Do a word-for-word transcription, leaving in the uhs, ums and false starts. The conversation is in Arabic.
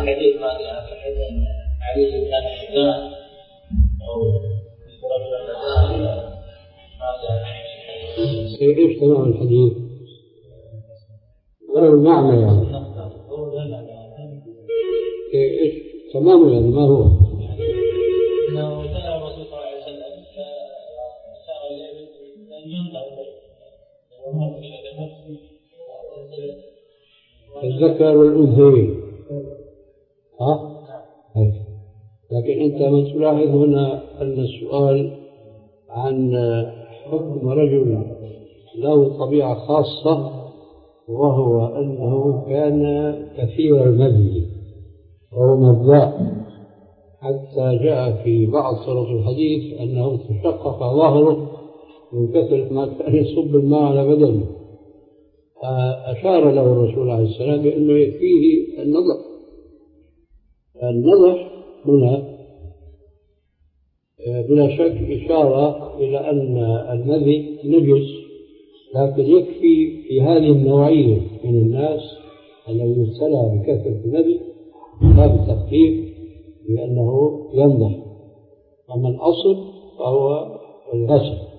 الحديث ما جاء في حديث حديث كان الشيطان أو رجل ما جاء إيش تمام الحديث؟ ولا المعنى يعني؟ إيش تمام يعني ما هو؟ إنه سأل الرسول صلى الله عليه وسلم فأشار إليه أن ينظر الذكر والأنثيين ها؟ لكن أنت من تلاحظ هنا أن السؤال عن حكم رجل له طبيعة خاصة وهو أنه كان كثير المذي وهو مذاء حتى جاء في بعض طرق الحديث أنه تشقق ظهره من كثرة ما كان يصب الماء على بدنه. أشار له الرسول عليه السلام بأنه يكفيه النضح. النضح هنا بلا شك إشارة إلى أن المذي نجس، لكن يكفي في هذه النوعية من الناس الذي يبتلى بكثرة المذي باب التخفيف بأنه ينضح، أما الأصل فهو الغسل.